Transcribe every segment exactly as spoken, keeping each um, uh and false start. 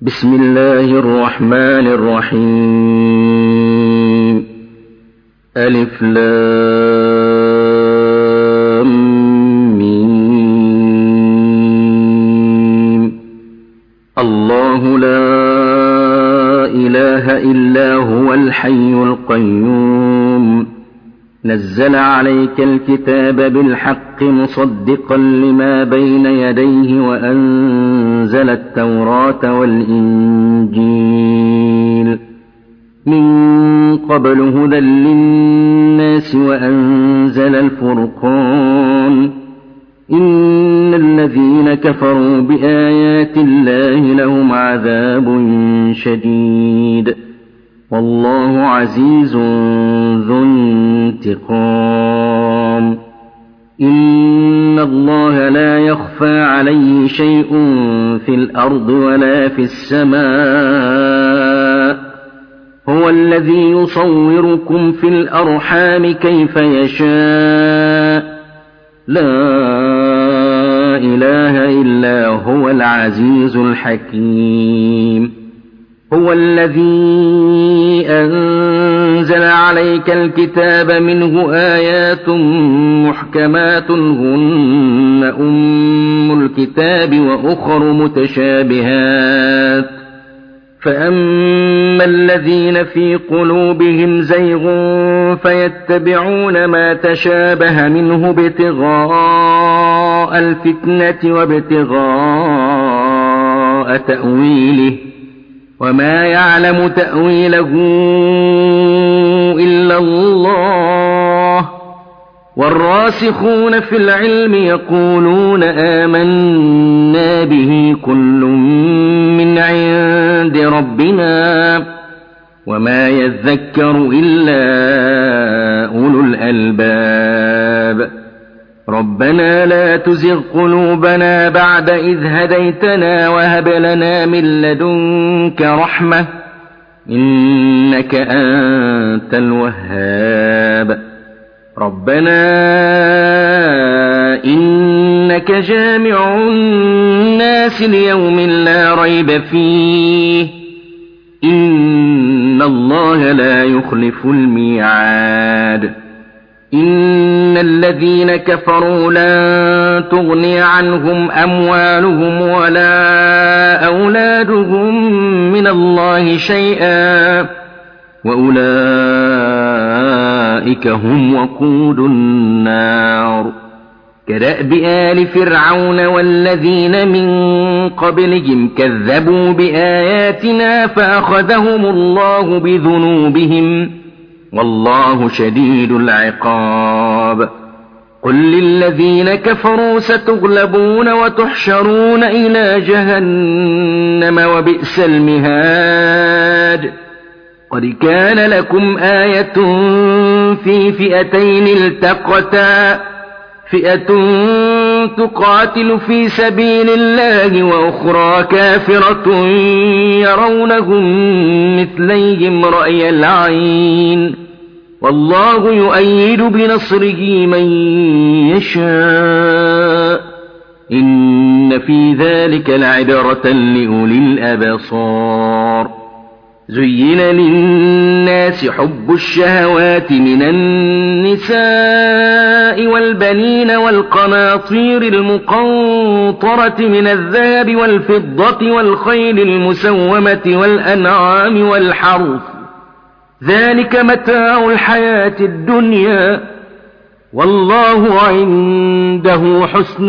بسم الله الرحمن الرحيم. ألف لام ميم. الله لا إله إلا هو الحي القيوم، نزل عليك الكتاب بالحق مصدقا لما بين يديه وأنزل التوراة والإنجيل من قبل هدى للناس وأنزل الفرقان. إن الذين كفروا بآيات الله لهم عذاب شديد، والله عزيز ذو انتقام. إن الله لا يخفى عليه شيء في الأرض ولا في السماء، هو الذي يصوركم في الأرحام كيف يشاء، لا إله إلا هو العزيز الحكيم. هو الذي أنزل عليك الكتاب منه آيات محكمات هن أم الكتاب وأخر متشابهات، فأما الذين في قلوبهم زيغ فيتبعون ما تشابه منه ابتغاء الفتنة وابتغاء تأويله، وما يعلم تأويله إلا الله، والراسخون في العلم يقولون آمنا به كل من عند ربنا وما يذكر إلا أولو الألباب. ربنا لا تزغ قلوبنا بعد إذ هديتنا وهب لنا من لدنك رحمة إنك أنت الوهاب. ربنا إنك جامع الناس ليوم لا ريب فيه، إن الله لا يخلف الميعاد. إن الذين كفروا لن تغني عنهم أموالهم ولا أولادهم من الله شيئا، وأولئك هم وقود النار. كدأب آل فرعون والذين من قبلهم كذبوا بآياتنا فأخذهم الله بذنوبهم، والله شديد العقاب. قل للذين كفروا ستغلبون وتحشرون إلى جهنم وبئس المهاد. قد كان لكم آية في فئتين التقتا، فئة تقاتل في سبيل الله وأخرى كافرة يرونهم مثليهم رأي العين، والله يؤيد بنصره من يشاء. إن في ذلك لعبرة لأولي الأبصار. زين للناس حب الشهوات من النساء والبنين والقناطير المقنطرة من الذهب والفضة والخيل المسومة والأنعام والحرث، ذلك متاع الحياة الدنيا، والله عنده حسن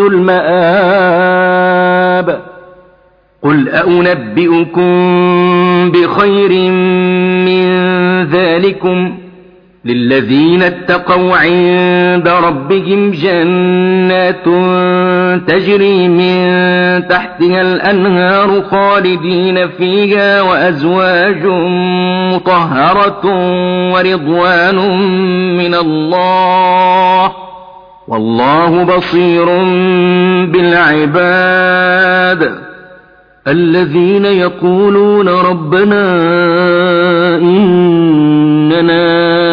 المآب. قل أنبئكم بخير من ذلكم للذين اتقوا عند ربهم جنات تجري من تحتها الأنهار خالدين فيها وأزواج مطهرة ورضوان من الله، والله بصير بالعباد. الذين يقولون ربنا إننا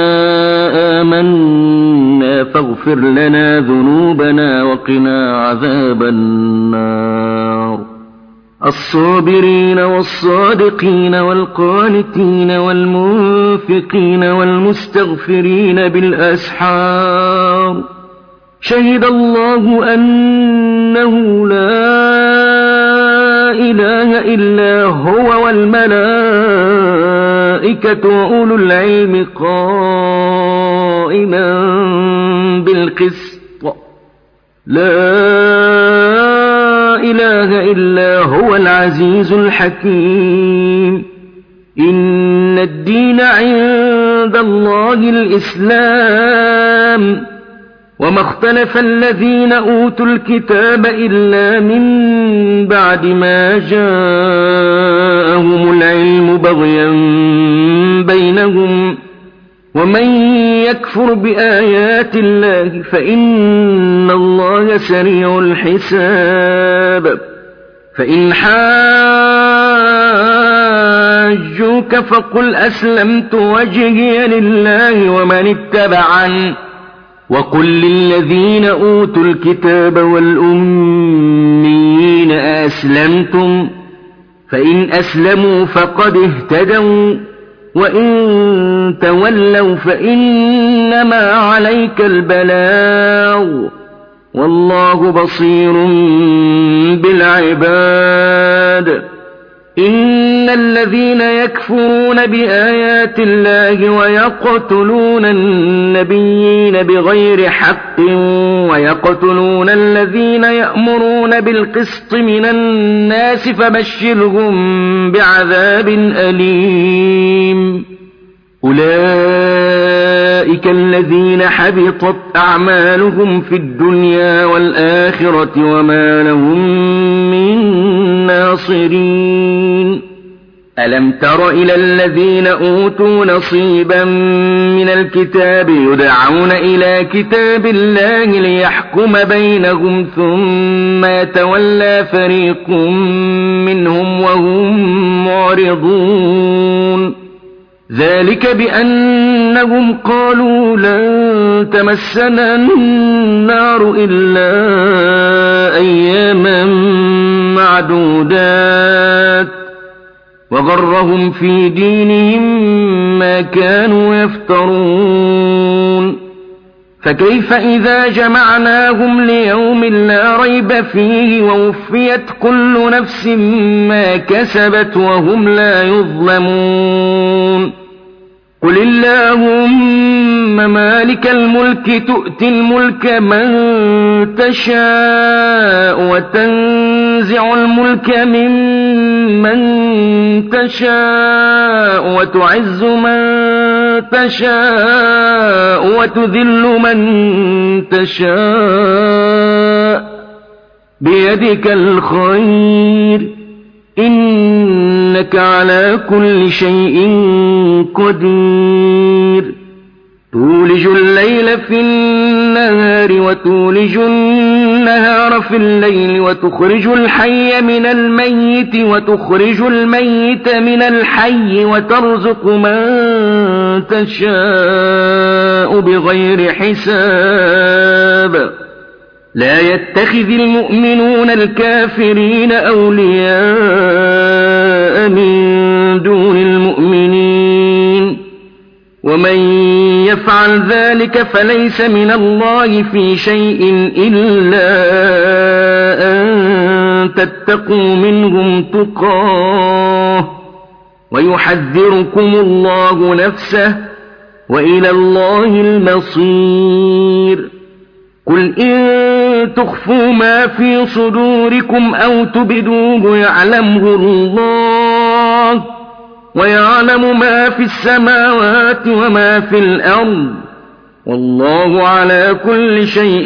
آمنا فاغفر لنا ذنوبنا وقنا عذاب النار. الصابرين والصادقين والقانتين والمنفقين والمستغفرين بالأسحار شهد الله أنه لا إله إلا هو والملائكة وأولو العلم قائما بالقسط لا إله إلا هو العزيز الحكيم إن الدين عند الله الإسلام وما اختلف الذين أوتوا الكتاب إلا من بعد ما جاءهم العلم بغيا بينهم ومن يكفر بآيات الله فإن الله سريع الحساب فإن حاجوك فقل أسلمت وجهي لله ومن اتبعني وقل للذين أوتوا الكتاب والأميين أسلمتم فإن أسلموا فقد اهتدوا وإن تولوا فإنما عليك البلاغ والله بصير بالعباد إن الذين يكفرون بآيات الله ويقتلون النبيين بغير حق ويقتلون الذين يأمرون بالقسط من الناس فبشرهم بعذاب أليم أولئك الذين حبطت أعمالهم في الدنيا والآخرة وما لهم من ناصرين ألم تر إلى الذين أوتوا نصيبا من الكتاب يدعون إلى كتاب الله ليحكم بينهم ثم يتولى فريق منهم وهم معرضون ذلك بأنهم قالوا لن تمسنا النار إلا أياما معدودات وغرهم في دينهم ما كانوا يفترون فكيف إذا جمعناهم ليوم لا ريب فيه ووفيت كل نفس ما كسبت وهم لا يظلمون قل اللهم مالك الملك تؤتي الملك من تشاء وتنزع الملك ممن تشاء وتعز من تشاء وتذل من تشاء بيدك الخير إنك على كل شيء قدير تولج الليل في النهار وتولج النهار في الليل وتخرج الحي من الميت وتخرج الميت من الحي وترزق من تشاء بغير حساب لا يتخذ المؤمنون الكافرين أولياء من دون المؤمنين ومن يفعل ذلك فليس من الله في شيء إلا أن تتقوا منهم تقاه ويحذركم الله نفسه وإلى الله المصير قل إن تخفوا ما في صدوركم أو تبدوه يعلمه الله ويعلم ما في السماوات وما في الأرض والله على كل شيء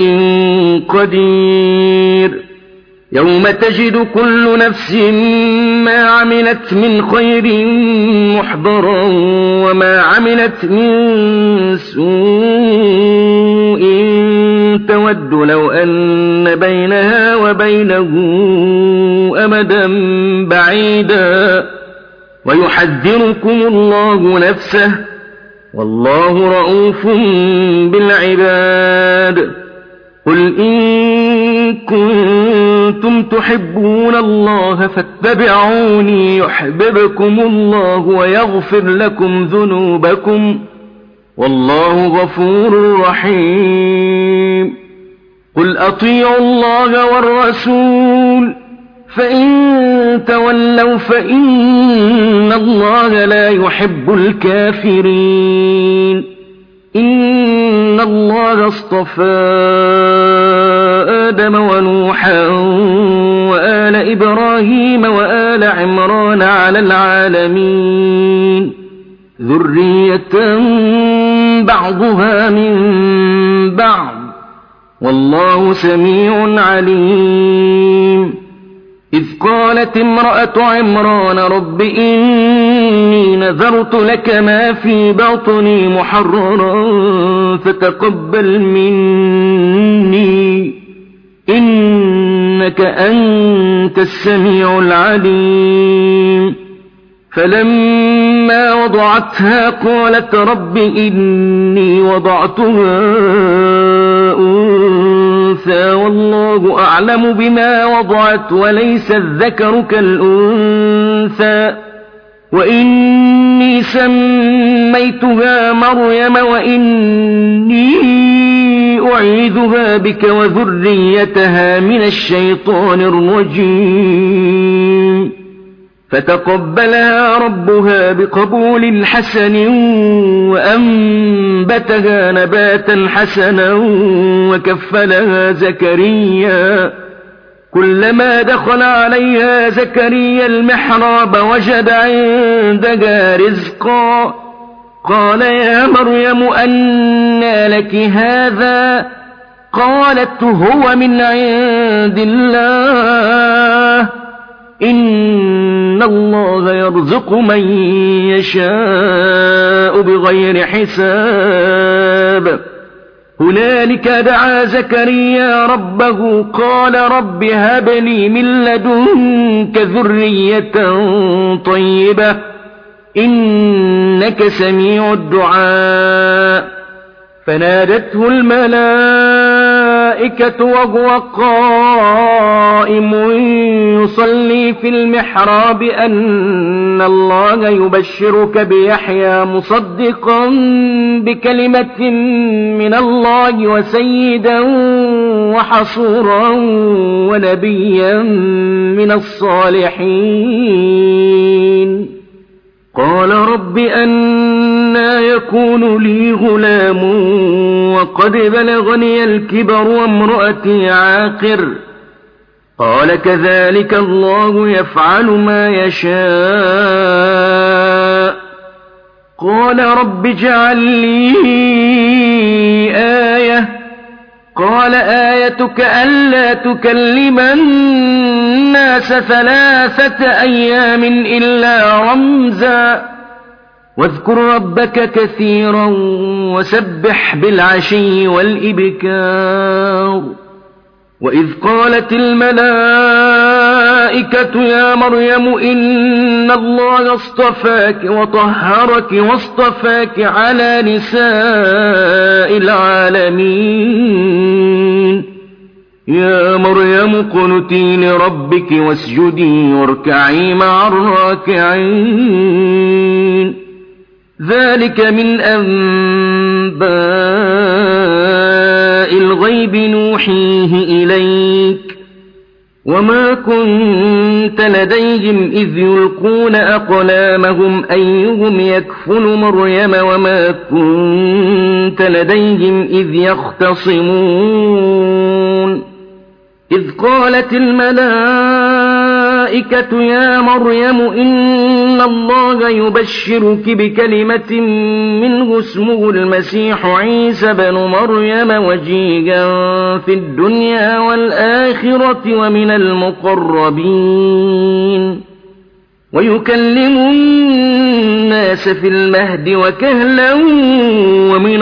قدير يوم تجد كل نفس ما عملت من خير محضرا وما عملت من سوء تود لو أن بينها وبينه أمدا بعيدا ويحذركم الله نفسه والله رءوف بالعباد قل إن كنتم كنتم تحبون الله فاتبعوني يحببكم الله ويغفر لكم ذنوبكم والله غفور رحيم قل أطيعوا الله والرسول فإن تولوا فإن الله لا يحب الكافرين إن الله اصطفى آدم ونوحا وآل إبراهيم وآل عمران على العالمين ذرية بعضها من بعض والله سميع عليم إذ قالت امرأة عمران رب إني نذرت لك ما في بطني محررا فتقبل مني إنك أنت السميع العليم فلما وضعتها قالت رب إني وضعتها أنثى والله أعلم بما وضعت وليس الذكر كالأنثى وإني سميتها مريم وإني أعيذها بك وذريتها من الشيطان الرجيم فتقبلها ربها بقبول حسن وأنبتها نباتا حسنا وكفلها زكريا كلما دخل عليها زكريا المحراب وجد عندها رزقا قال يا مريم أنى لك هذا قالت هو من عند الله إن الله يرزق من يشاء بغير حساب هنالك دعا زكريا ربه قال رب هب لي من لدنك ذرية طيبة إنك سميع الدعاء فنادته الملائكة وهو قائم يصلي في المحراب أن الله يبشرك بيحيى مصدقا بكلمة من الله وسيدا وحصورا ونبيا من الصالحين قال رب أنى يكون لي غلام وقد بلغني الكبر وامرأتي عاقر قال كذلك الله يفعل ما يشاء قال رب اجعل لي آية قال آيتك ألا تكلم الناس ثلاثة أيام إلا رمزا واذكر ربك كثيرا وسبح بالعشي والإبكار وإذ قالت الملائكة يا مريم إن الله اصطفاك وطهرك واصطفاك على نساء العالمين يا مريم قنتي لربك واسجدي واركعي مع الراكعين ذلك من أنباء الغيب نوحيه إليك وما كنت لديهم إذ يلقون أقلامهم أيهم يكفل مريم وما كنت لديهم إذ يختصمون إذ قالت الملائكة يا مريم إن الله يبشرك بكلمة منه اسمه المسيح عيسى بن مريم وجيها في الدنيا والآخرة ومن المقربين ويكلم الناس في المهد وكهلا ومن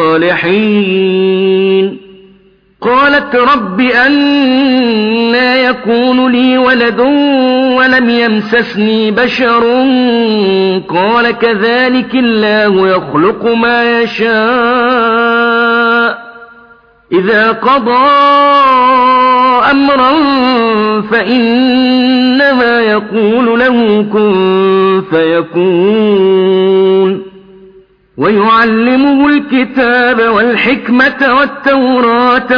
الصالحين قالت رب أنى يكون لي ولد ولم يمسسني بشر قال كذلك الله يخلق ما يشاء إذا قضى أمرا فإنما يقول له كن فيكون ويعلمه الكتاب والحكمة والتوراة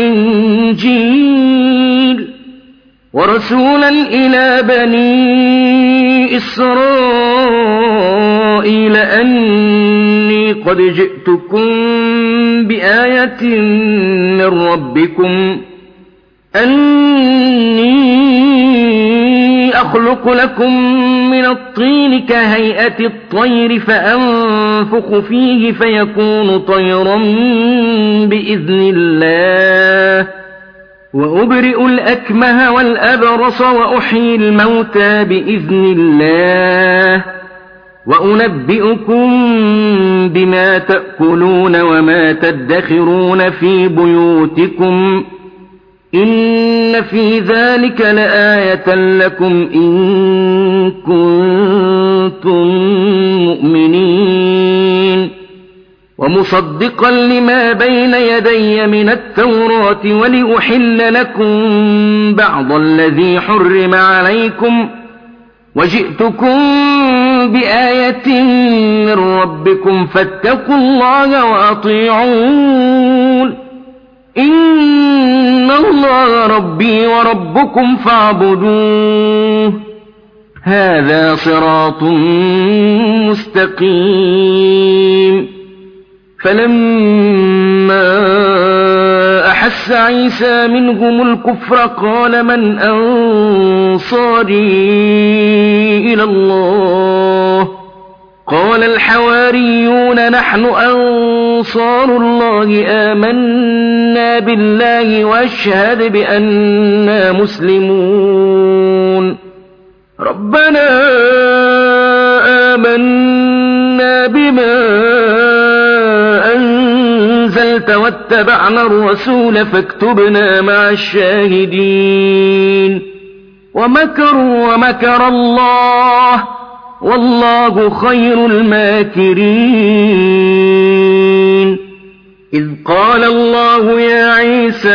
والإنجيل ورسولا إلى بني إسرائيل أني قد جئتكم بآية من ربكم أني أخلق لكم من الطين كهيئة الطير فأنفخ فيه فيكون طيرا بإذن الله وأبرئ الأكمه والأبرص وأحيي الموتى بإذن الله وأنبئكم بما تأكلون وما تدخرون في بيوتكم إن في ذلك لآية لكم إن كنتم مؤمنين ومصدقا لما بين يدي من التوراة ولأحل لكم بعض الذي حرم عليكم وجئتكم بآية من ربكم فاتقوا الله وأطيعون إن الله ربي وربكم فاعبدوه هذا صراط مستقيم فلما أحس عيسى منهم الكفر قال من أنصاري إلى الله قال الحواريون نحن أنصار الله آمنا بالله واشهد بأننا مسلمون ربنا آمنا بما أنزلت واتبعنا الرسول فاكتبنا مع الشاهدين ومكروا ومكر الله والله خير الماكرين إذ قال الله يا عيسى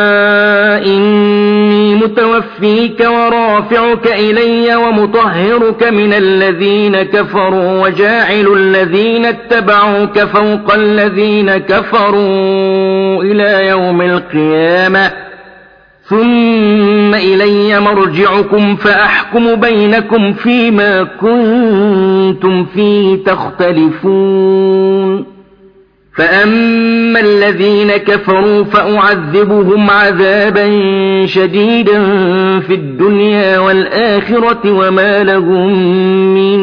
إني متوفيك ورافعك إلي ومطهرك من الذين كفروا وجاعل الذين اتبعوك فوق الذين كفروا إلى يوم القيامة ثم إلي مرجعكم فأحكم بينكم فيما كنتم فيه تختلفون فأما الذين كفروا فأعذبهم عذابا شديدا في الدنيا والآخرة وما لهم من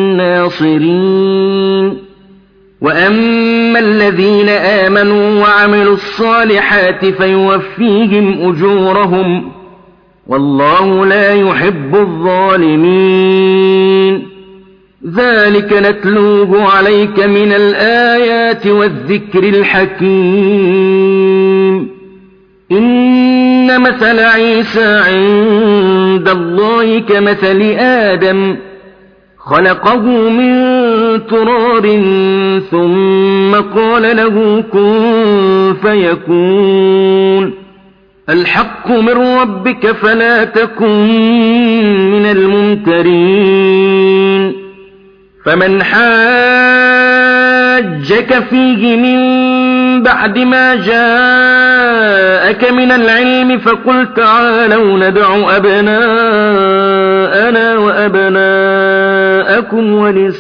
ناصرين وأما الذين آمنوا وعملوا الصالحات فيوفيهم أجورهم والله لا يحب الظالمين ذلك نتلوه عليك من الآيات والذكر الحكيم إن مثل عيسى عند الله كمثل آدم خلقه من تراب ثم قال له كن فيكون الحق من ربك فلا تكن من الممترين فمن حاجك فيه من بعد ما جاءك من العلم فقل تعالوا ندع أبناءنا وأبناءكم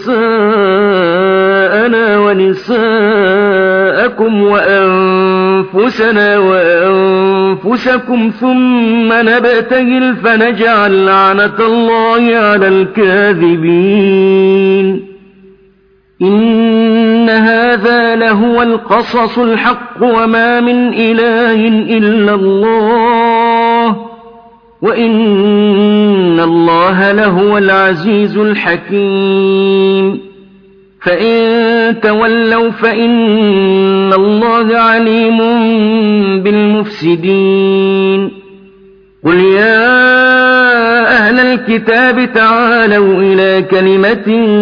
ونساءنا ونساءكم وأنفسنا وأنفسكم ثم نبتهل فنجعل لعنة الله على الكاذبين إن هذا لهو القصص الحق وما من إله إلا الله وإن الله لهو العزيز الحكيم فإن تولوا فإن الله عليم بالمفسدين قل يا أهل الكتاب تعالوا إلى كلمة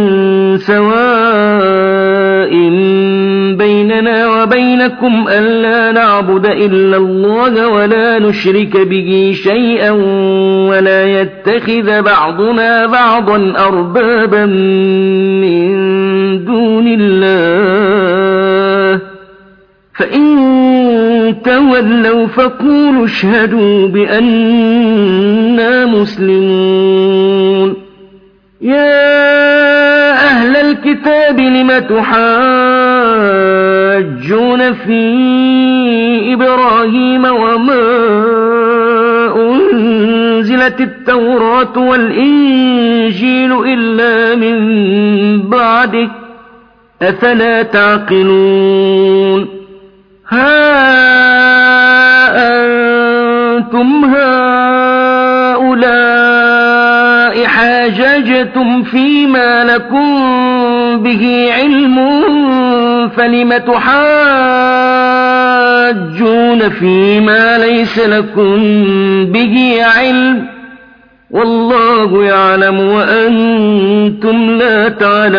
سواء بيننا وبينكم ألا نعبد إلا الله ولا نشرك به شيئا ولا يتخذ بعضنا بعضا أربابا من دون الله فإن تولوا فقولوا اشهدوا بأننا مسلمون يا أهل الكتاب لم تحاجون في إبراهيم وما أنزلت التوراة والإنجيل إلا من بعده أفلا تعقلون ها أنتم هؤلاء حاججتم فيما لكم به علم فلم تحاجون فيما ليس لكم به علم والله يعلم وأنتم لا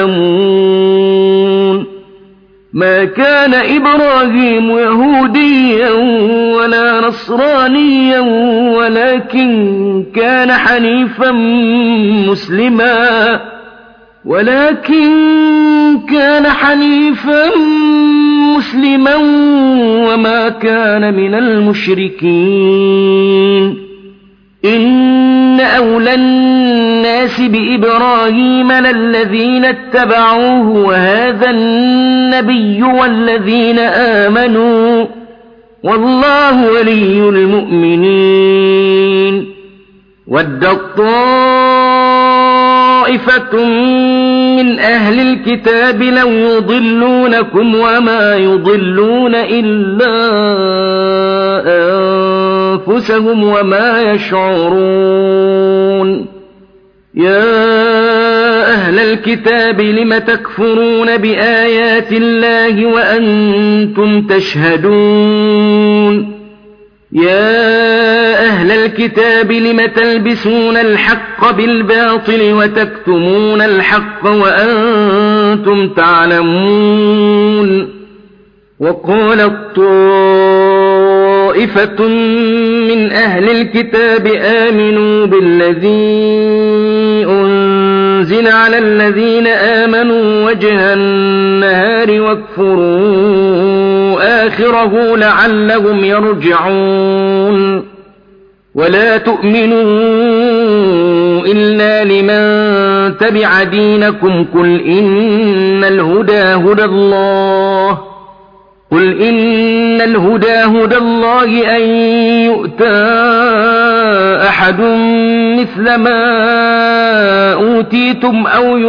تعلمون ما كان إبراهيم يهوديا ولا نصرانيا ولكن كان حنيفا مسلما ولكن كان حنيفا مسلما وما كان من المشركين إن أولى الناس بإبراهيم للذين اتبعوه وهذا النبي والذين آمنوا والله ولي المؤمنين ودت طائفة من أهل الكتاب لو يضلونكم وما يضلون إلا أنفسهم وما يشعرون يا أهل الكتاب لم تكفرون بآيات الله وأنتم تشهدون يا أهل الكتاب لم تلبسون الحق بالباطل وتكتمون الحق وأنتم تعلمون وقالت طائفة من أهل الكتاب آمنوا بالذي أنزل على الذين آمنوا وجه النهار واكفروا آخره لعلهم يرجعون ولا تؤمنوا إلا لمن تبع دينكم قل إن الهدى هدى الله قل إن الهدى هدى الله أن يؤتى أحد مثل ما أوتيتم أو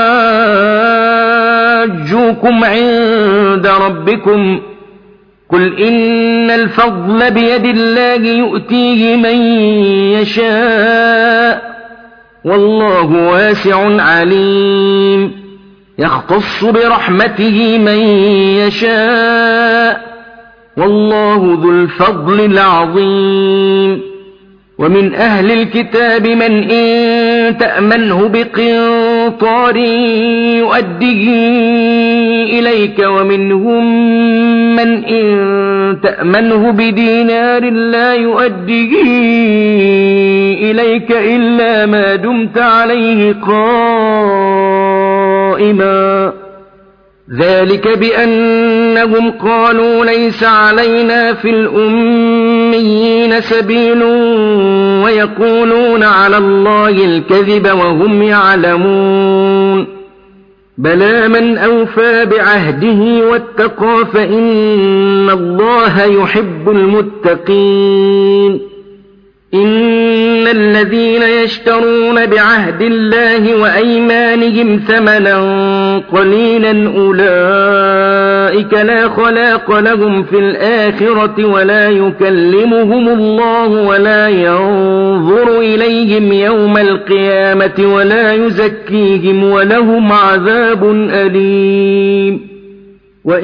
يحاجوكم عند ربكم قل إن الفضل بيد الله يؤتيه من يشاء والله واسع عليم يختص برحمته من يشاء والله ذو الفضل العظيم ومن أهل الكتاب من إن تأمنه بقنطار يؤديه إليك ومنهم من إن تأمنه بدينار لا يؤديه إليك إلا ما دمت عليه قائما ذلك بأنهم قالوا ليس علينا في الأميين سبيل ويقولون على الله الكذب وهم يعلمون بلى من أوفى بعهده واتقى فإن الله يحب المتقين إن الذين يشترون بعهد الله وأيمانهم ثمنا قليلا أولئك لا خلاق لهم في الآخرة ولا يكلمهم الله ولا ينظر إليهم يوم القيامة ولا يزكيهم ولهم عذاب أليم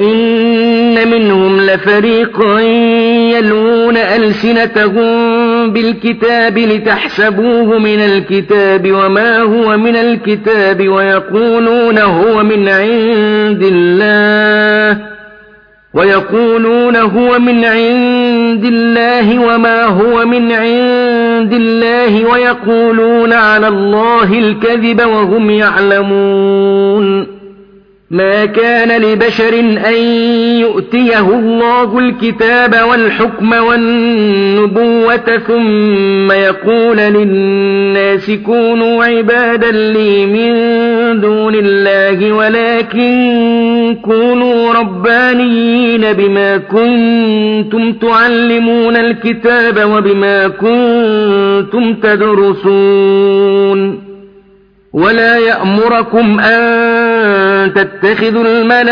وإن منهم لفريقا يلوون ألسنتهم بالكتاب لتحسبوه من الكتاب وما هو من الكتاب ويقولون هو من عند الله ويقولون هو من عند الله وما هو من عند الله ويقولون على الله الكذب وهم يعلمون ما كان لبشر أن يؤتيه الله الكتاب والحكم والنبوة ثم يقول للناس كونوا عبادا لي من دون الله ولكن كونوا ربانيين بما كنتم تعلمون الكتاب وبما كنتم تدرسون ولا يأمركم أن تتخذوا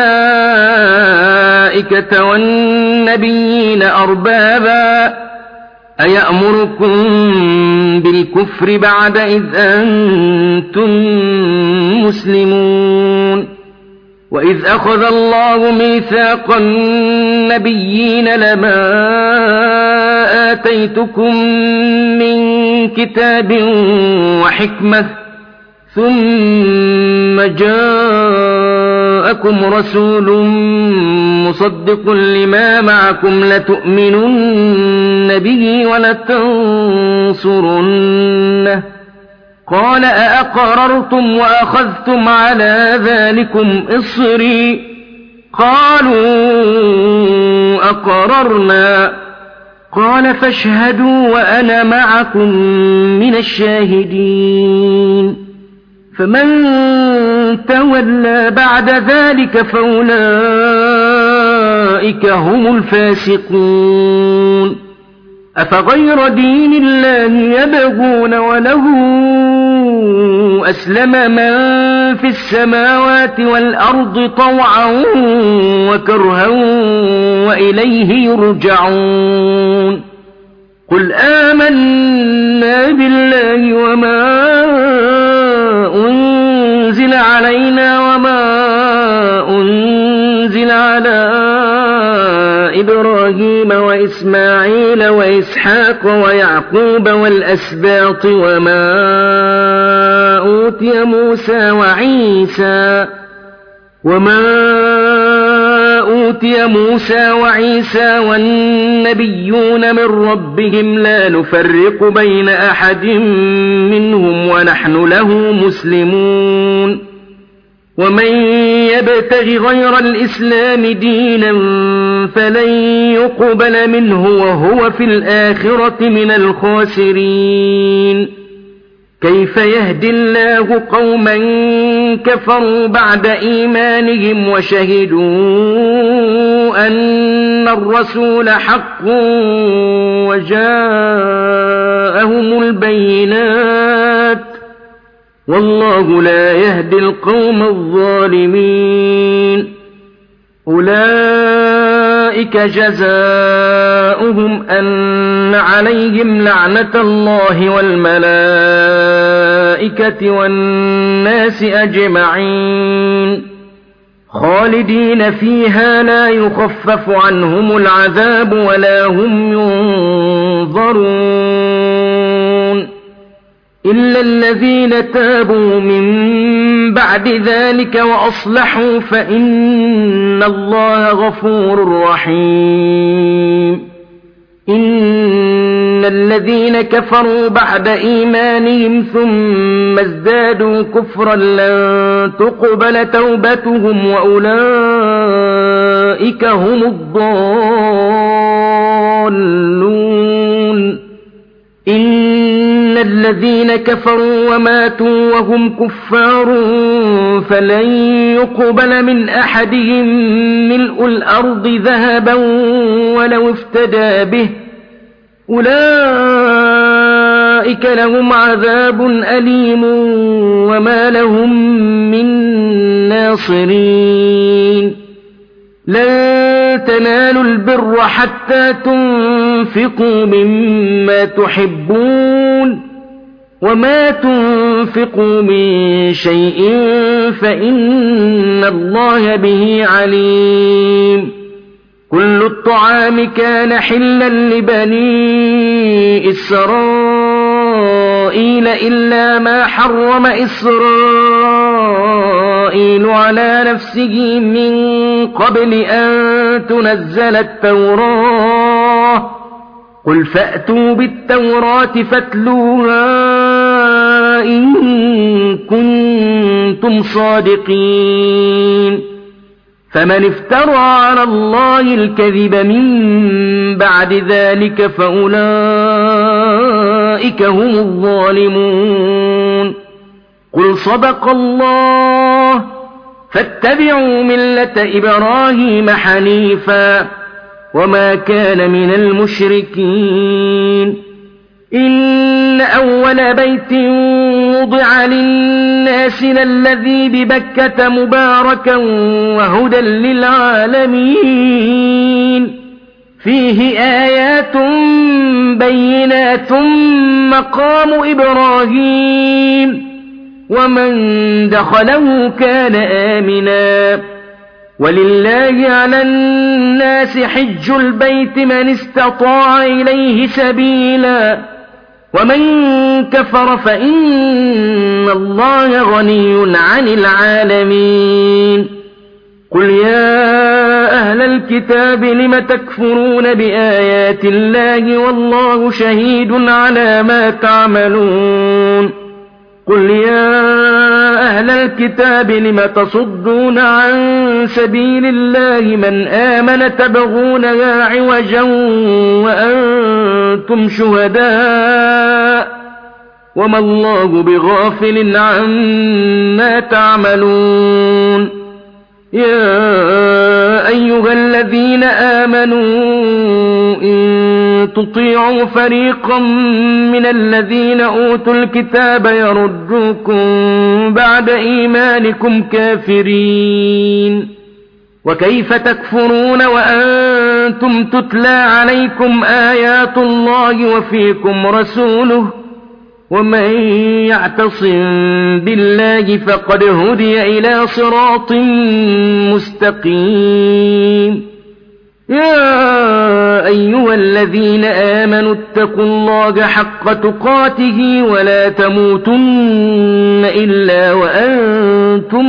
الملائكة والنبيين أربابا أيأمركم بالكفر بعد إذ أنتم مسلمون وإذ أخذ الله ميثاق النبيين لما آتيتكم من كتاب وحكمة ثم جاءكم رسول مصدق لما معكم لتؤمنن به ولتنصرنه قال أأقررتم وأخذتم على ذلكم إصري قالوا أقررنا قال فاشهدوا وأنا معكم من الشاهدين فمن تولى بعد ذلك فأولئك هم الفاسقون أفغير دين الله يبغون وله أسلم من في السماوات والأرض طوعا وكرها وإليه يرجعون قل آمنا بالله وما أنزل علينا وما أنزل على إبراهيم وإسماعيل وإسحاق ويعقوب والأسباط وما أوتي موسى وعيسى وما أوتي موسى وعيسى والنبيون من ربهم لا نفرق بين أحد منهم ونحن له مسلمون ومن يبتغ غير الإسلام دينا فلن يقبل منه وهو في الآخرة من الخاسرين كيف يهدي الله قوما كفروا بعد إيمانهم وشهدوا أن الرسول حق وجاءهم البينات والله لا يهدي القوم الظالمين أولئك جزاؤهم أن عليهم لعنة الله والملائكة والناس أجمعين خالدين فيها لا يخفف عنهم العذاب ولا هم ينظرون إلا الذين تابوا من بعد ذلك وأصلحوا فإن الله غفور رحيم إن الذين كفروا بعد إيمانهم ثم ازدادوا كفرا لن تقبل توبتهم وأولئك هم الضالون إن الذين كفروا وماتوا وهم كفار فلن يقبل من أحدهم ملء الأرض ذهبا ولو افتدى به أولئك لهم عذاب أليم وما لهم من ناصرين لن تنالوا البر حتى تنفقوا مما تحبون وما تنفقوا من شيء فإن الله به عليم كل الطعام كان حلا لبني إسرائيل إلا ما حرم إسرائيل على نفسه من قبل أن تنزل التوراة قل فأتوا بالتوراة فاتلوها إن كنتم صادقين فمن افترى على الله الكذب من بعد ذلك فأولئك هم الظالمون قل صدق الله فاتبعوا ملة إبراهيم حنيفا وما كان من المشركين إن أول بيت وضع للناس للذي ببكة مباركا وهدى للعالمين فيه آيات بينات مقام إبراهيم ومن دخله كان آمنا ولله على الناس حج البيت من استطاع إليه سبيلا ومن كفر فإن الله غني عن العالمين قل يا أهل الكتاب لم تكفرون بآيات الله والله شهيد على ما تعملون قل يا أهل الكتاب لم تصدون عن سبيل الله من آمن تبغونها عوجا وأنتم شهداء وما الله بغافل عما تعملون يا أيها الذين آمنوا إن تطيعوا فريقا من الذين أوتوا الكتاب يردوكم بعد إيمانكم كافرين وكيف تكفرون وأنتم تتلى عليكم آيات الله وفيكم رسوله ومن يعتصم بالله فقد هدي إلى صراط مستقيم يا أيها الذين آمنوا اتقوا الله حق تقاته ولا تموتن إلا وأنتم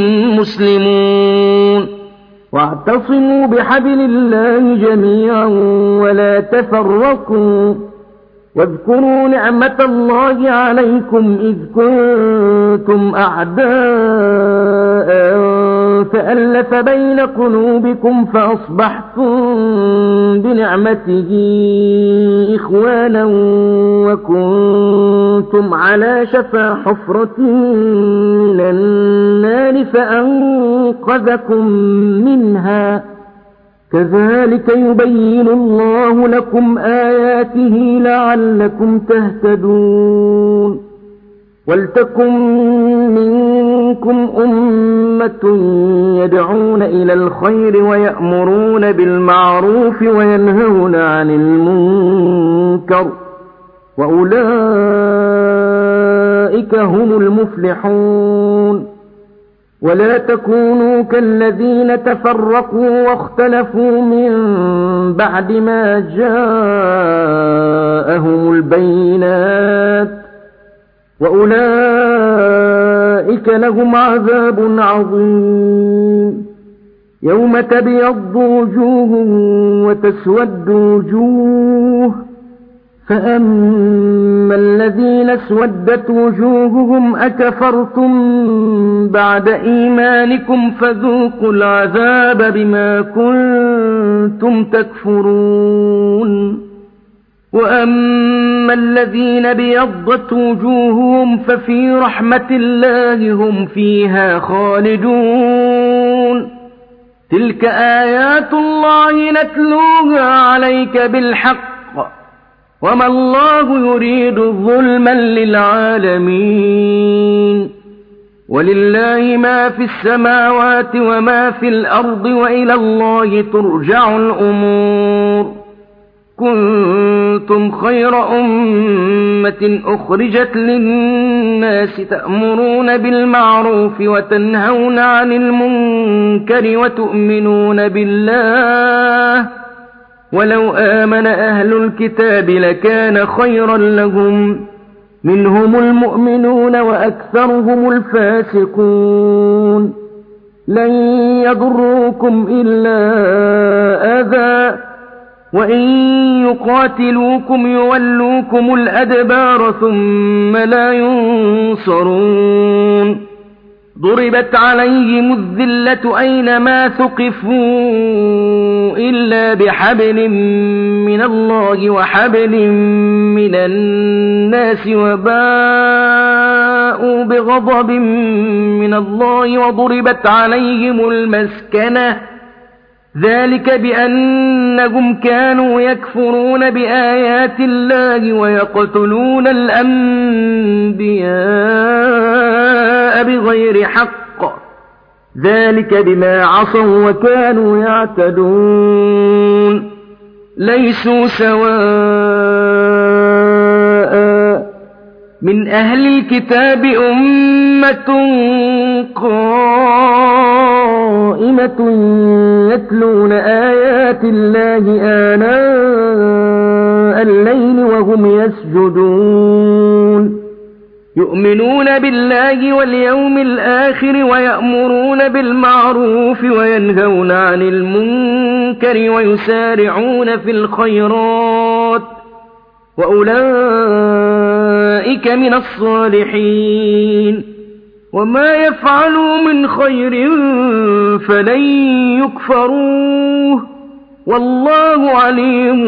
مسلمون واعتصموا بحبل الله جميعا ولا تفرقوا واذكروا نعمة الله عليكم إذ كنتم أعداء فألف بين قلوبكم فأصبحتم بنعمته إخوانا وكنتم على شفا حفرة من النار فأنقذكم منها كذلك يبين الله لكم آياته لعلكم تهتدون ولتكن منكم أمة يدعون إلى الخير ويأمرون بالمعروف وينهون عن المنكر وأولئك هم المفلحون ولا تكونوا كالذين تفرقوا واختلفوا من بعد ما جاءهم البينات وأولئك لهم عذاب عظيم يوم تبيض وجوه وتسود وجوه فأما الذين اسودت وجوههم أكفرتم بعد إيمانكم فذوقوا العذاب بما كنتم تكفرون وأما الذين ابيضت وجوههم ففي رحمة الله هم فيها خالدون تلك آيات الله نتلوها عليك بالحق وما الله يريد ظلما للعالمين ولله ما في السماوات وما في الأرض وإلى الله ترجع الأمور كنتم خير أمة أخرجت للناس الناس تأمرون بالمعروف وتنهون عن المنكر وتؤمنون بالله ولو آمن أهل الكتاب لكان خيرا لهم منهم المؤمنون وأكثرهم الفاسقون لن يضروكم إلا أذى وإن يقاتلوكم يولوكم الأدبار ثم لا ينصرون ضربت عليهم الذلة أينما ثقفوا إلا بحبل من الله وحبل من الناس وباءوا بغضب من الله وضربت عليهم المسكنة ذلك بأنهم كانوا يكفرون بآيات الله ويقتلون الأنبياء بغير حق ذلك بما عصوا وكانوا يعتدون ليسوا سواء من أهل الكتاب أمة قائمة يتلون آيات الله آناء الليل وهم يسجدون يؤمنون بالله واليوم الآخر ويأمرون بالمعروف وينهون عن المنكر ويسارعون في الخيرات وأولئك من الصالحين وما يفعلوا من خير فلن يكفروه والله عليم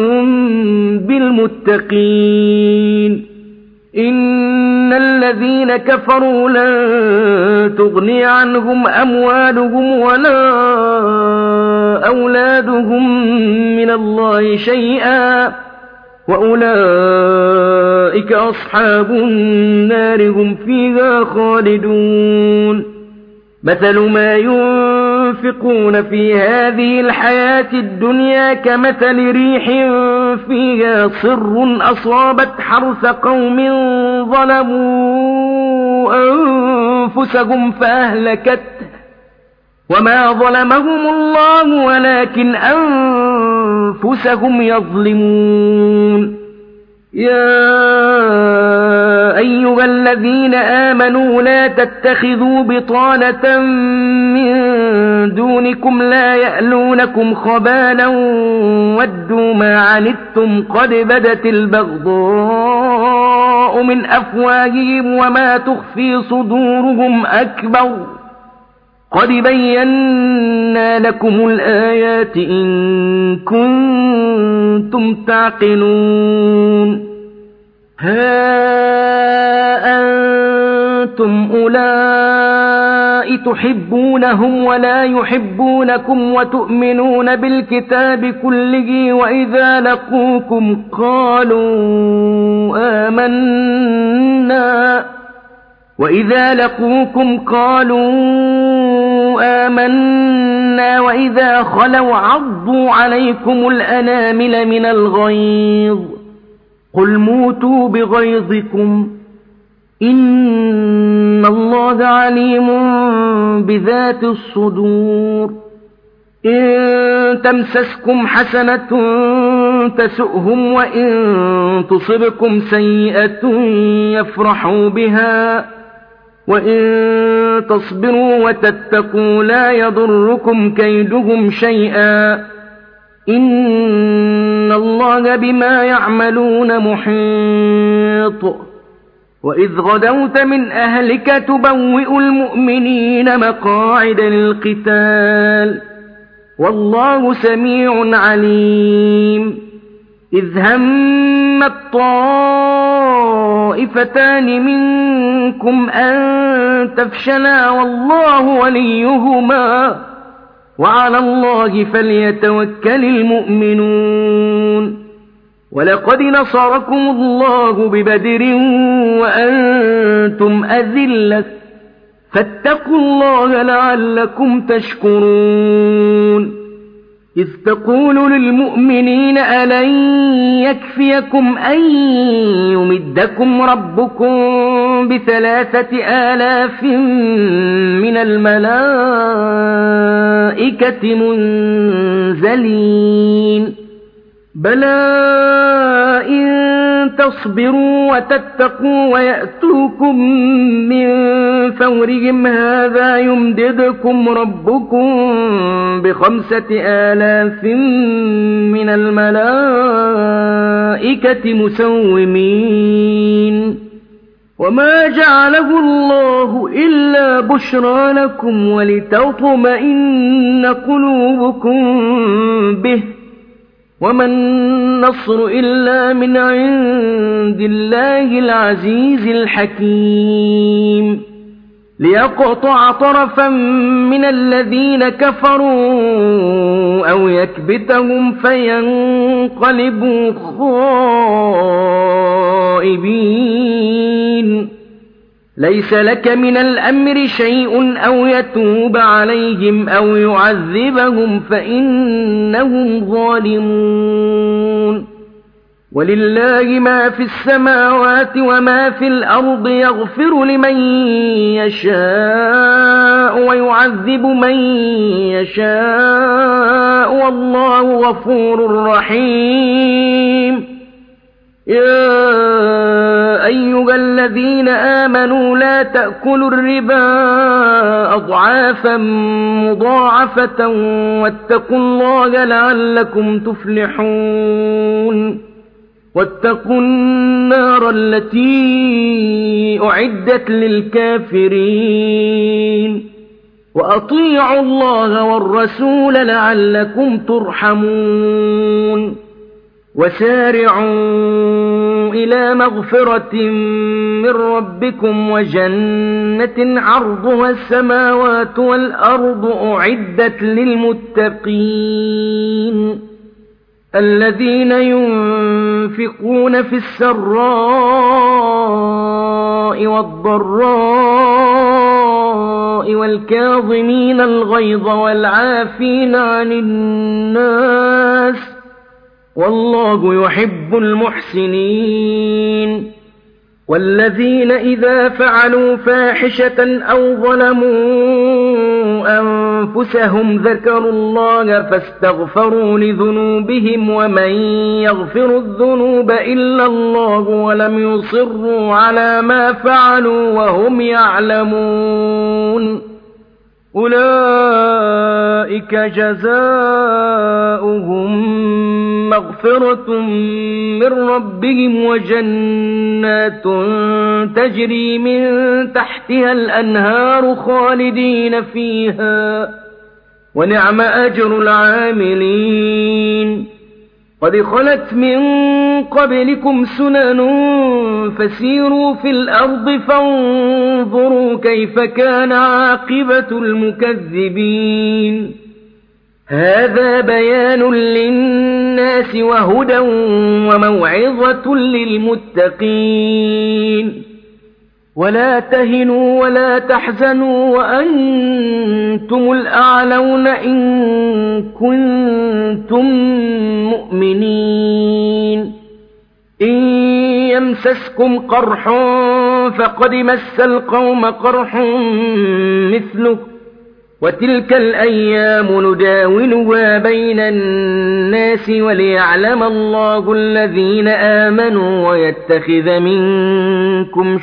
بالمتقين إن الذين كفروا لن تغني عنهم أموالهم ولا أولادهم من الله شيئا وأولئك أصحاب النار هم فيها خالدون مثل ما ينفقون في هذه الحياة الدنيا كمثل ريح فيها صر أصابت حرث قوم ظلموا أنفسهم فأهلكته وما ظلمهم الله ولكن أنفسهم يظلمون يا أيها الذين آمنوا لا تتخذوا بطانة من دونكم لا يألونكم خبالا ودوا ما عنتم قد بدت البغضاء من أفواههم وما تخفي صدورهم أكبر قد بينا لكم الآيات إن كنتم تعقلون ها أنتم أولئك تحبونهم ولا يحبونكم وتؤمنون بالكتاب كله وإذا لقوكم قالوا آمنا وإذا لقوكم قالوا آمنا وإذا خلوا عضوا عليكم الأنامل من الغيظ قل موتوا بغيظكم إن الله عليم بذات الصدور إن تمسسكم حسنة تسؤهم وإن تصبكم سيئة يفرحوا بها وإن تصبروا وتتقوا لا يضركم كيدهم شيئا إن الله بما يعملون محيط وإذ غدوت من أهلك تبوئ المؤمنين مقاعد للقتال والله سميع عليم إذ هم الطائفتان منكم أن تفشلا والله وليهما وعلى الله فليتوكل المؤمنون ولقد نصركم الله ببدر وأنتم أذلة فاتقوا الله لعلكم تشكرون إذ تقول للمؤمنين ألن يكفيكم أن يمدكم ربكم بثلاثة آلاف من الملائكة منزلين بلى إن تصبروا وتتقوا ويأتوكم من فورهم هذا يمددكم ربكم بخمسة آلاف من الملائكة مسومين وما جعله الله إلا بشرى لكم ولتطمئن قلوبكم به وما النصر إلا من عند الله العزيز الحكيم ليقطع طرفا من الذين كفروا أو يكبتهم فينقلبوا خائبين ليس لك من الأمر شيء أو يتوب عليهم أو يعذبهم فإنهم ظالمون ولله ما في السماوات وما في الأرض يغفر لمن يشاء ويعذب من يشاء والله غفور رحيم يا أيها الذين آمنوا لا تأكلوا الربا أضعافا مضاعفة واتقوا الله لعلكم تفلحون واتقوا النار التي أعدت للكافرين وأطيعوا الله والرسول لعلكم ترحمون وسارعوا إلى مغفرة من ربكم وجنة عرضها السماوات والأرض أعدت للمتقين الذين ينفقون في السراء والضراء والكاظمين الغيظ والعافين عن الناس والله يحب المحسنين والذين إذا فعلوا فاحشة أو ظلموا أنفسهم ذكروا الله فاستغفروا لذنوبهم ومن يغفر الذنوب إلا الله ولم يصروا على ما فعلوا وهم يعلمون أولئك جزاؤهم مغفرة من ربهم وجنات تجري من تحتها الأنهار خالدين فيها ونعم أجر العاملين قد خلت من قبلكم سنن فسيروا في الأرض فانظروا كيف كان عاقبة المكذبين هذا بيان للناس وهدى وموعظة للمتقين ولا تهنوا ولا تحزنوا وأنتم الأعلون إن كنتم مؤمنين إن يمسسكم قرح فقد مس القوم قرح مثله وتلك الأيام نداولها بين الناس وليعلم الله الذين آمنوا ويتخذ منكم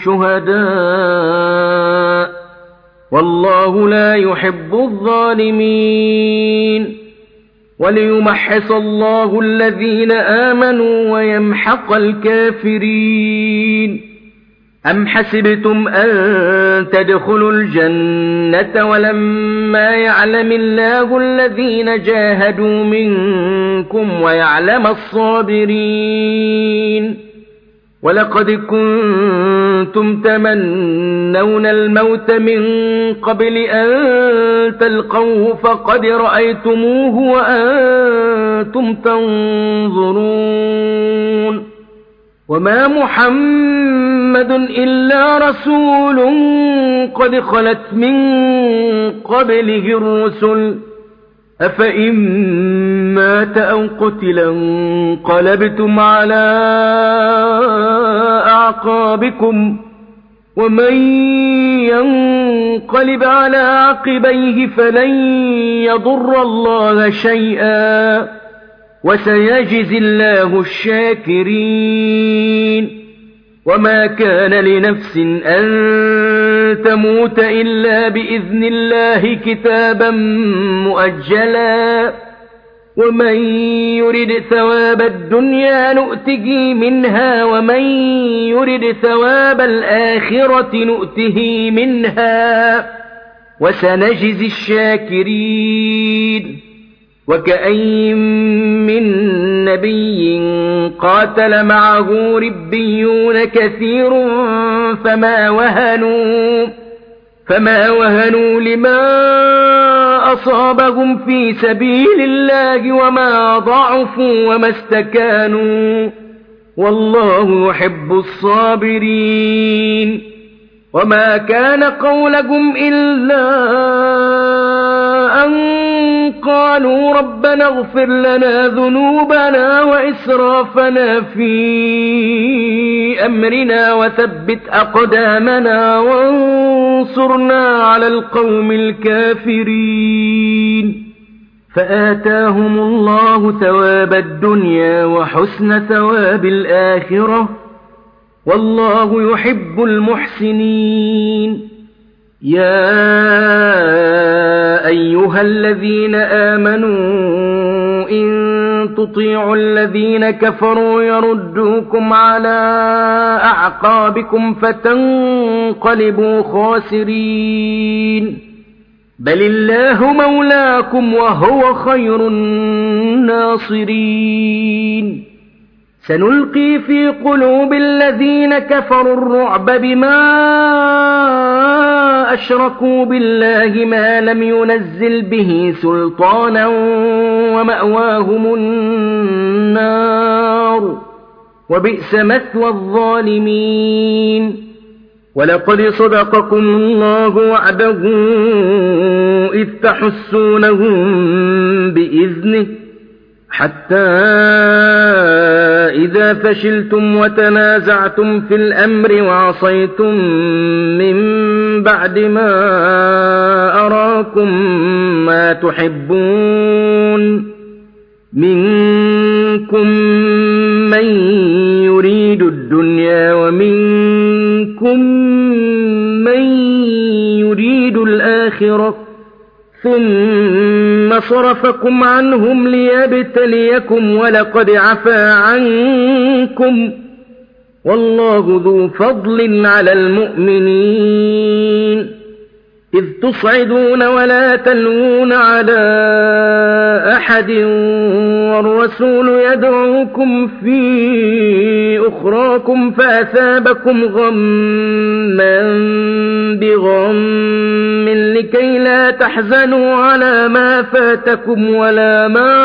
شهداء والله لا يحب الظالمين وليمحص الله الذين آمنوا ويمحق الكافرين أم حسبتم أن تدخلوا الجنة ولما يعلم الله الذين جاهدوا منكم ويعلم الصابرين ولقد كنتم تمنون الموت من قبل أن تلقوه فقد رأيتموه وأنتم تنظرون وما محمد إلا رسول قد خلت من قبله الرسل أفإن مات أو قتل انقلبتم على أعقابكم ومن ينقلب على عقبيه فلن يضر الله شيئا وسيجزي الله الشاكرين وما كان لنفس أن تموت إلا بإذن الله كتابا مؤجلا ومن يرد ثواب الدنيا نؤته منها ومن يرد ثواب الآخرة نؤته منها وسنجزي الشاكرين وكأين من نبي قاتل معه ربيون كثير فما وهنوا فما وهنوا لما أصابهم في سبيل الله وما ضعفوا وما استكانوا والله يحب الصابرين وما كان قولهم إلا أن قالوا ربنا اغفر لنا ذنوبنا وإسرافنا في أمرنا وثبت أقدامنا وانصرنا على القوم الكافرين فآتاهم الله ثواب الدنيا وحسن ثواب الآخرة والله يحب المحسنين يا أيها الذين آمنوا إن تطيعوا الذين كفروا يردوكم على أعقابكم فتنقلبوا خاسرين بل الله مولاكم وهو خير الناصرين سنلقي في قلوب الذين كفروا الرعب بما أشركوا بالله ما لم ينزل به سلطانا ومأواهم النار وبئس مثوى الظالمين ولقد صدقكم الله وعده إذ تحسونهم بإذنه حتى إذا فشلتم وتنازعتم في الأمر وعصيتم من بعد ما أراكم ما تحبون منكم من يريد الدنيا ومنكم من يريد الآخرة ثم صرفكم عنهم ليبتليكم ولقد عفا عنكم والله ذو فضل على المؤمنين إذ تصعدون ولا تلوون على أحد والرسول يدعوكم في أخراكم فأثابكم غما بغم لكي لا تحزنوا على ما فاتكم ولا ما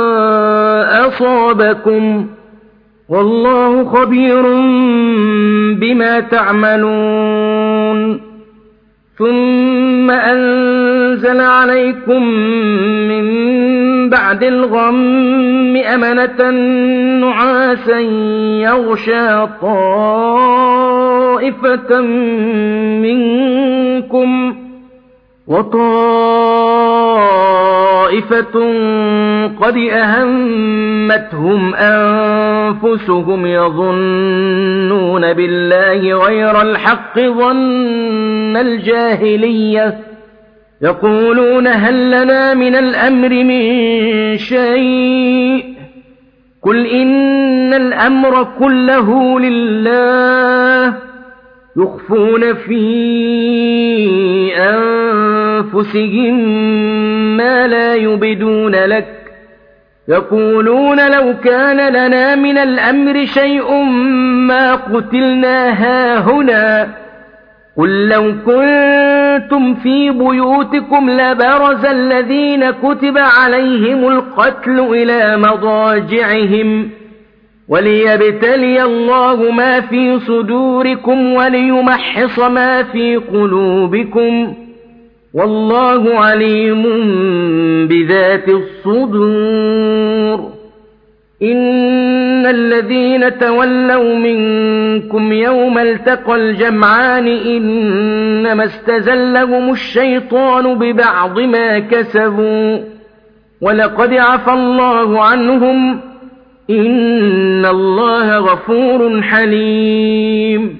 أصابكم والله خبير بما تعملون ثم أنزل عليكم من بعد الغم أمنة نعاسا يغشى طائفة منكم وطائفة قد أهمتهم أنفسهم يظنون بالله غير الحق ظن الجاهلية يقولون هل لنا من الأمر من شيء قل إن الأمر كله لله يخفون في أنفسهم ما لا يبدون لك يقولون لو كان لنا من الأمر شيء ما قتلنا هاهنا قل لو كنتم في بيوتكم لبرز الذين كتب عليهم القتل إلى مضاجعهم وليبتلي الله ما في صدوركم وليمحص ما في قلوبكم والله عليم بذات الصدور إن الذين تولوا منكم يوم التقى الجمعان إنما استزلهم الشيطان ببعض ما كسبوا ولقد عفى الله عنهم إن الله غفور حليم.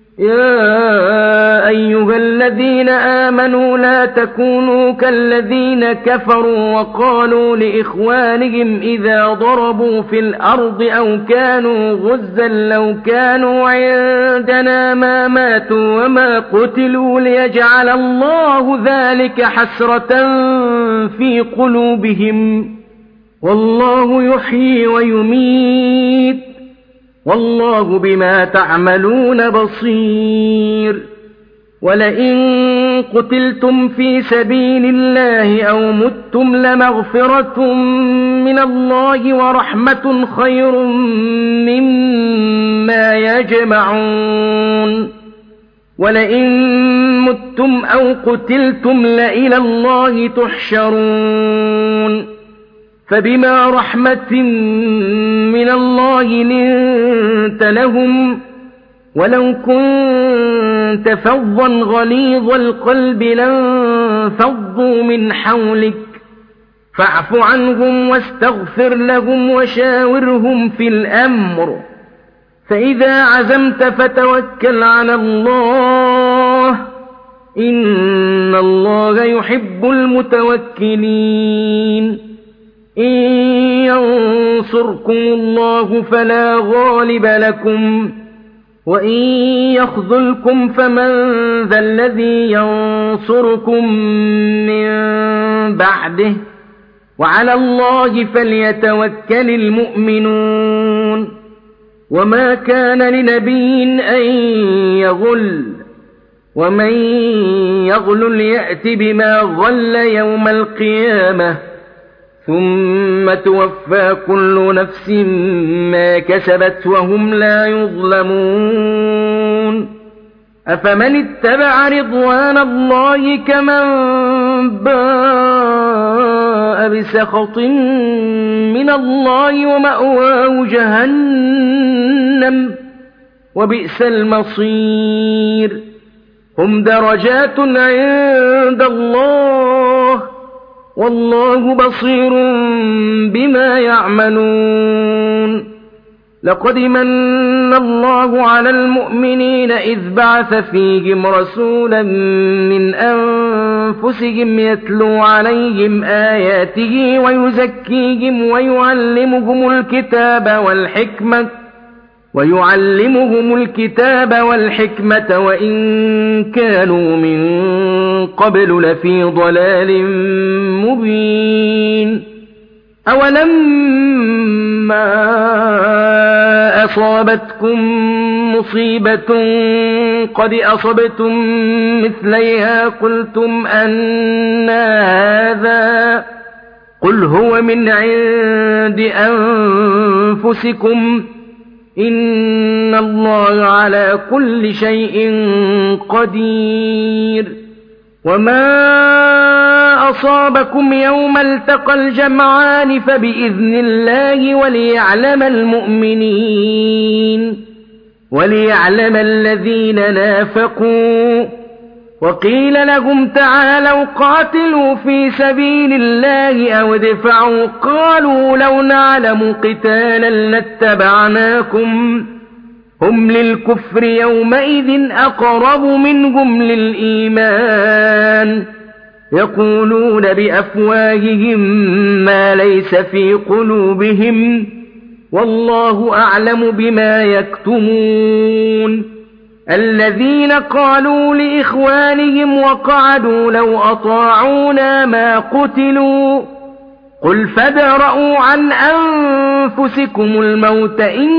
يا أيها الذين آمنوا لا تكونوا كالذين كفروا وقالوا لإخوانهم إذا ضربوا في الأرض أو كانوا غزا لو كانوا عندنا ما ماتوا وما قتلوا ليجعل الله ذلك حسرة في قلوبهم والله يحيي ويميت والله بما تعملون بصير. ولئن قتلتم في سبيل الله أو متم لمغفرة من الله ورحمة خير مما يجمعون. ولئن متم أو قتلتم لإلى الله تحشرون. فبما رحمة من الله لنت لهم ولو كنت فظا غليظ القلب لانفضوا من حولك فاعف عنهم واستغفر لهم وشاورهم في الأمر فإذا عزمت فتوكل على الله إن الله يحب المتوكلين. إن ينصركم الله فلا غالب لكم وإن يخذلكم فمن ذا الذي ينصركم من بعده وعلى الله فليتوكل المؤمنون. وما كان لنبي أن يغل ومن يغل يأت بما غل يوم القيامة ثم توفى كل نفس ما كسبت وهم لا يظلمون. أفمن اتبع رضوان الله كمن باء بسخط من الله ومأواه جهنم وبئس المصير. هم درجات عند الله والله بصير بما يعملون. لقد من الله على المؤمنين إذ بعث فيهم رسولا من أنفسهم يتلو عليهم آياته ويزكيهم ويعلمهم الكتاب والحكمة ويعلمهم الكتاب والحكمة وإن كانوا من قبل لفي ضلال مبين. أولما أصابتكم مصيبة قد أصبتم مثليها قلتم أنى هذا قل هو من عند أنفسكم إن الله على كل شيء قدير. وما أصابكم يوم التقى الجمعان فبإذن الله وليعلم المؤمنين وليعلم الذين نافقوا. وقيل لهم تعالوا قاتلوا في سبيل الله أو ادفعوا قالوا لو نعلم قتالا لاتبعناكم هم للكفر يومئذ أقرب منهم للإيمان يقولون بأفواههم ما ليس في قلوبهم والله أعلم بما يكتمون. الذين قالوا لإخوانهم وقعدوا لو أطاعونا ما قتلوا قل فادرءوا عن أنفسكم الموت إن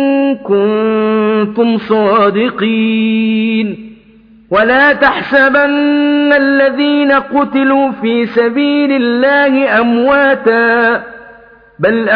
كنتم صادقين. ولا تحسبن الذين قتلوا في سبيل الله أمواتا بل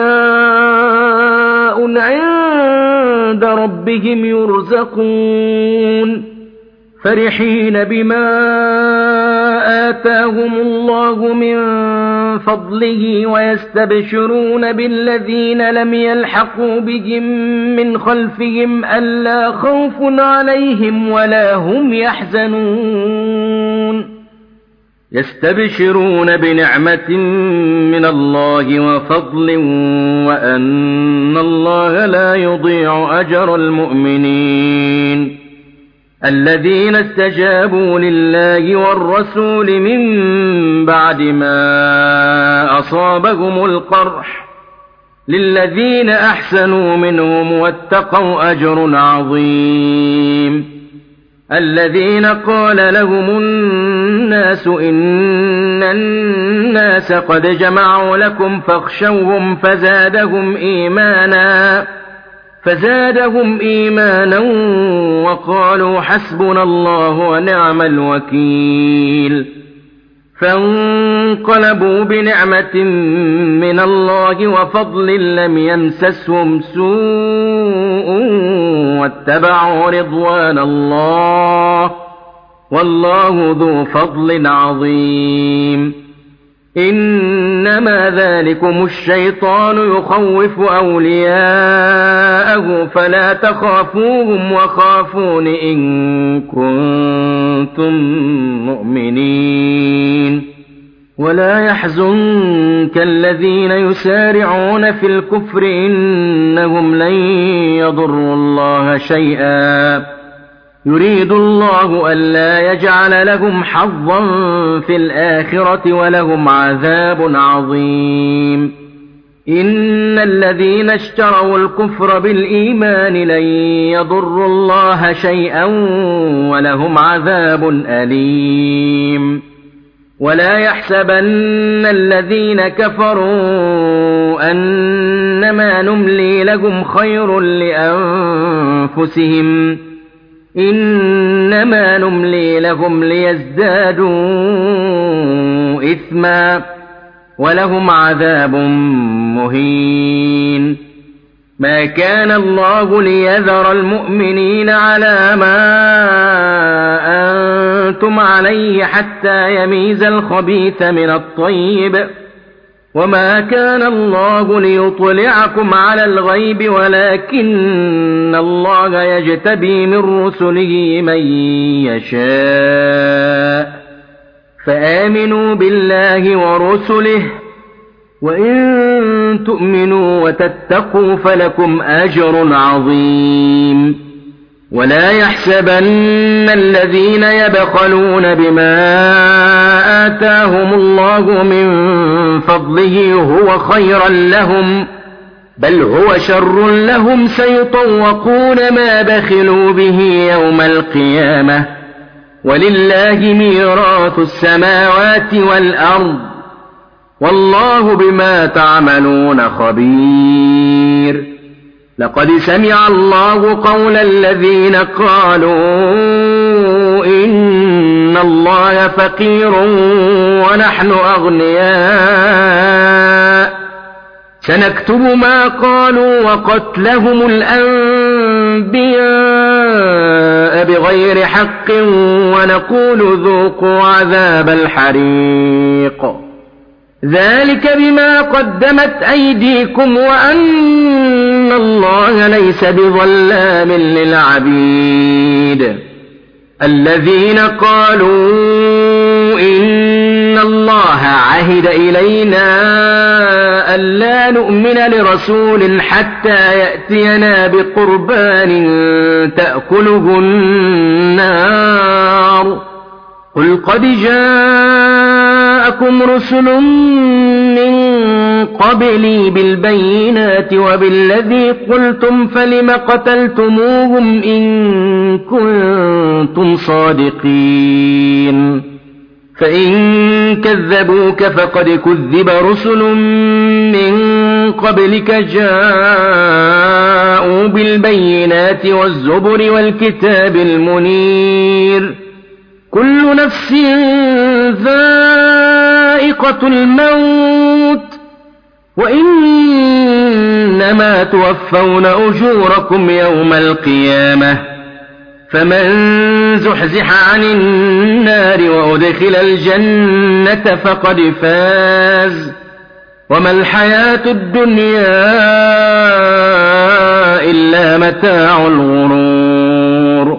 أحياء عند ربهم يرزقون فرحين بما آتاهم الله من فضله ويستبشرون بالذين لم يلحقوا بهم من خلفهم ألا خوف عليهم ولا هم يحزنون يستبشرون بنعمة من الله وفضل وأن الله لا يضيع أجر المؤمنين الذين استجابوا لله والرسول من بعد ما أصابهم القرح للذين أحسنوا منهم واتقوا أجر عظيم الذين قال لهم الناس إن الناس قد جمعوا لكم فاخشوهم فزادهم إيمانا فزادهم إيمانا وقالوا حسبنا الله ونعم الوكيل فانقلبوا بنعمة من الله وفضل لم يمسسهم سوء واتبعوا رضوان الله والله ذو فضل عظيم إنما ذلكم الشيطان يخوف أولياءه فلا تخافوهم وخافون إن كنتم مؤمنين ولا يحزنك الذين يسارعون في الكفر إنهم لن يضروا الله شيئا يريد الله ألا يجعل لهم حظا في الآخرة ولهم عذاب عظيم إن الذين اشتروا الكفر بالإيمان لن يضروا الله شيئا ولهم عذاب أليم ولا يحسبن الذين كفروا أنما نملي لهم خير لأنفسهم إنما نملي لهم ليزدادوا إثما ولهم عذاب مهين ما كان الله ليذر المؤمنين على ما أنتم عليه حتى يميز الخبيث من الطيب وما كان الله ليطلعكم على الغيب ولكن الله يجتبي من رسله من يشاء فآمنوا بالله ورسله وإن تؤمنوا وتتقوا فلكم أجر عظيم ولا يحسبن الذين يبخلون بما آتاهم الله من فضله هو خيرا لهم بل هو شر لهم سيطوقون ما بخلوا به يوم القيامة ولله ميراث السماوات والأرض والله بما تعملون خبير لقد سمع الله قول الذين قالوا إن الله فقير ونحن أغنياء سنكتب ما قالوا وقتلهم الأنبياء بغير حق ونقول ذوقوا عذاب الحريق ذلك بما قدمت أيديكم وأن الله ليس بظلام للعبيد الذين قالوا إن الله عهد إلينا ألا نؤمن لرسول حتى يأتينا بقربان تأكله النار قل قد جاءكم رسل من قبلي بالبينات وبالذي قلتم فلم قتلتموهم إن كنتم صادقين فإن كذبوك فقد كذب رسل من قبلك جاءوا بالبينات والزبر والكتاب المنير كل نفس ذائقة الموت وإنما توفون أجوركم يوم القيامة فمن زحزح عن النار وأدخل الجنة فقد فاز وما الحياة الدنيا إلا متاع الغرور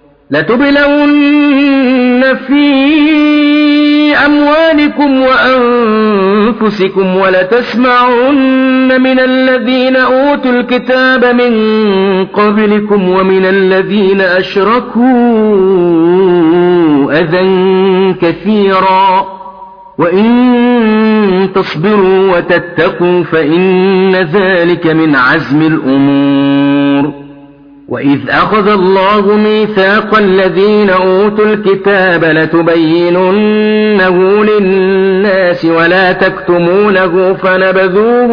لتبلون في أموالكم وأنفسكم ولتسمعن من الذين أوتوا الكتاب من قبلكم ومن الذين أشركوا أذى كثيرا وإن تصبروا وتتقوا فإن ذلك من عزم الأمور وإذ أخذ الله ميثاق الذين أوتوا الكتاب لتبيننه للناس ولا تكتمونه فنبذوه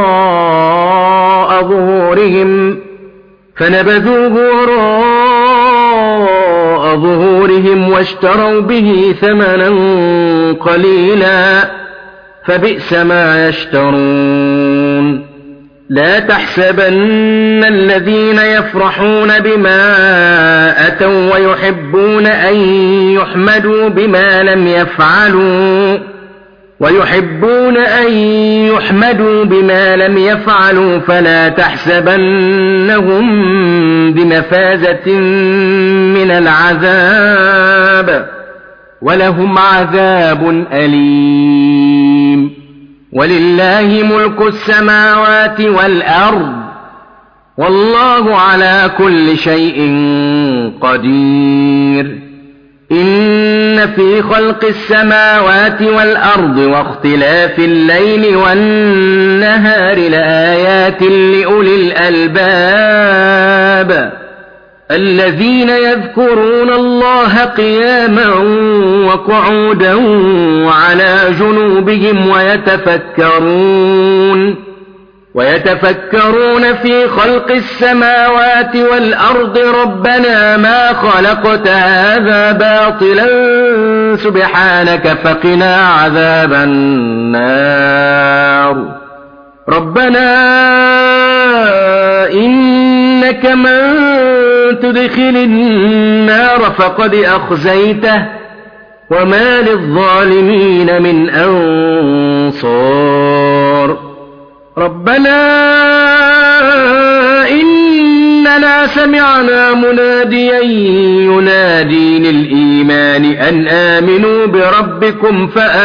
وراء ظهورهم فنبذوه وراء ظهورهم واشتروا به ثمنا قليلا فبئس ما يشترون لا تحسبن الذين يفرحون بما أتوا ويحبون أن يحمدوا بما لم يفعلوا ويحبون أن يحمدوا بما لم يفعلوا فلا تحسبنهم بمفازة من العذاب ولهم عذاب أليم ولله ملك السماوات والأرض والله على كل شيء قدير إن في خلق السماوات والأرض واختلاف الليل والنهار لآيات لأولي الألباب الذين يذكرون الله قياما وقعودا وعلى جنوبهم ويتفكرون ويتفكرون في خلق السماوات والأرض ربنا ما خلقت هذا باطلا سبحانك فقنا عذاب النار ربنا إنك من تدخل النار فقد أخزيته وما للظالمين من أنصار ربنا إننا سمعنا مناديا ينادي للإيمان أن آمنوا بربكم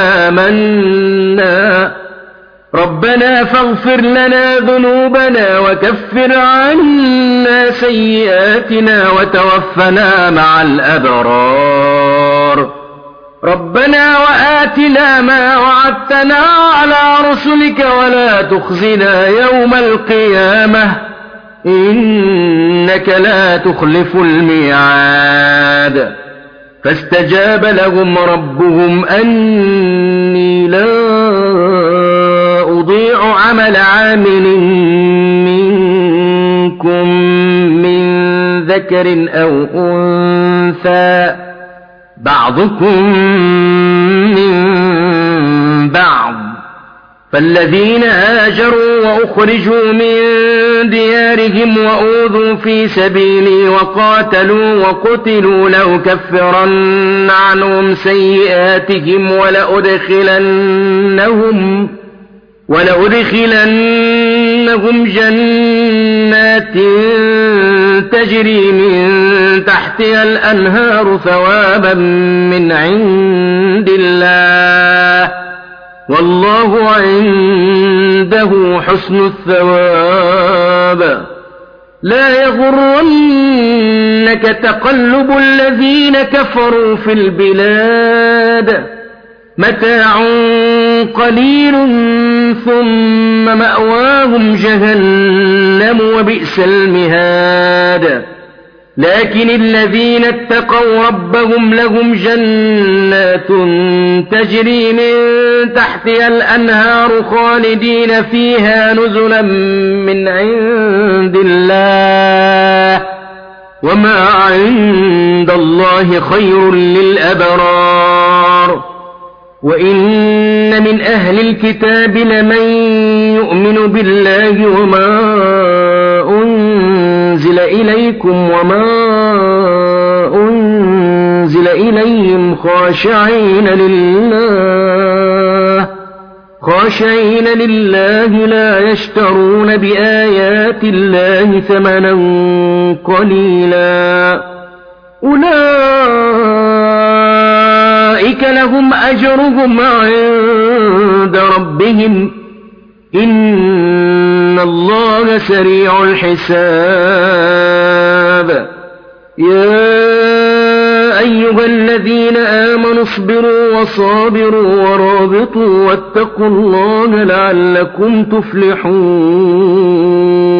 فآمنا ربنا فاغفر لنا ذنوبنا وكفر عنا سيئاتنا وتوفنا مع الأبرار ربنا وآتنا ما وعدتنا على رسلك ولا تخزنا يوم القيامة إنك لا تخلف الميعاد فاستجاب لهم ربهم أني لا أضيع عمل عامل منكم من ذكر أو أنثى بعضكم من بعض فالذين هاجروا وأخرجوا من ديارهم وأوذوا في سبيلي وقاتلوا وقتلوا لأكفرن عنهم سيئاتهم ولأدخلنهم ولأدخلنهم جنات تجري من تحتها الأنهار ثوابا من عند الله والله عنده حسن الثواب لا يغرنك تقلب الذين كفروا في البلاد متاع قليل ثم مأواهم جهنم وبئس المهاد لكن الذين اتقوا ربهم لهم جنات تجري من تحتها الأنهار خالدين فيها نزلا من عند الله وما عند الله خير للأبرار وإن من أهل الكتاب لمن يؤمن بالله وما أنزل أنزل إليكم وما أنزل إليهم خاشعين لله خاشعين لله لا يشترون بآيات الله ثمنا قليلا أولئك لهم أجرهم عند ربهم إن الله سريع الحساب يا أيها الذين آمنوا اصبروا وصابروا ورابطوا واتقوا الله لعلكم تفلحون